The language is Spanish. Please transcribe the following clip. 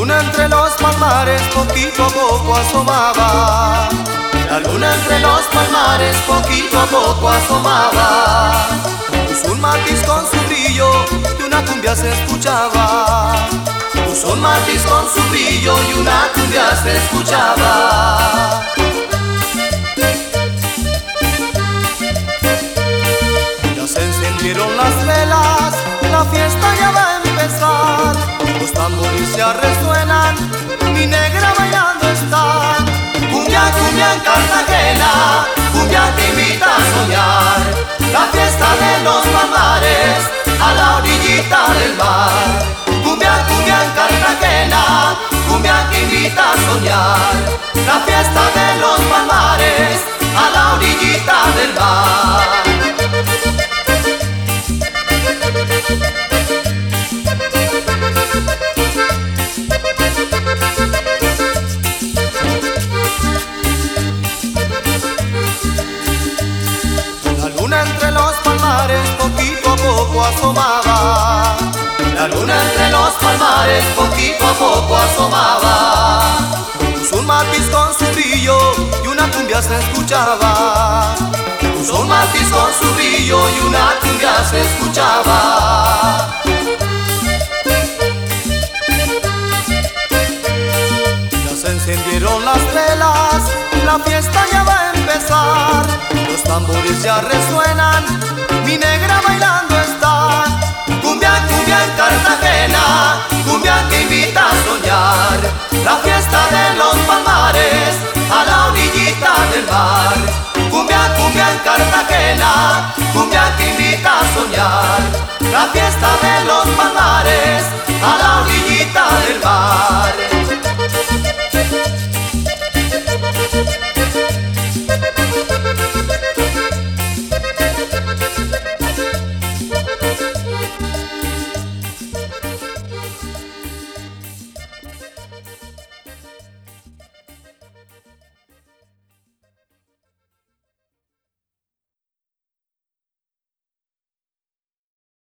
luna entre los palmares poquito a poco asomaba. La luna entre los palmares poquito a poco asomaba. Puso un matiz con su brillo y una cumbia se escuchaba. Puso un matiz con su brillo y una cumbia se escuchaba. Ya se encendieron las velas, la fiesta ya va a empezar. Los tambores ya resuenan, mi negra bailando está. Cumbia, cumbia en Cartagena, cumbia que invita a soñar. La fiesta de los palmares a la orillita del mar. Cumbia, cumbia en Cartagena, cumbia que invita a soñar. La fiesta de los palmares a la orillita del mar. La luna entre los palmares poquito a poco asomaba. La luna entre los palmares poquito a poco asomaba. Puso un matiz con su brillo y una cumbia se escuchaba. Puso un matiz con su brillo y una cumbia se escuchaba. Ya se encendieron las velas, la fiesta ya va a empezar. Los tambores ya resuenan, mi negra bailando está. Cumbia, cumbia en Cartagena, cumbia que invita a soñar. La fiesta de los palmares a la orillita del mar. Cumbia, cumbia en Cartagena, cumbia que invita a soñar. La fiesta de los palmares a la orillita del mar.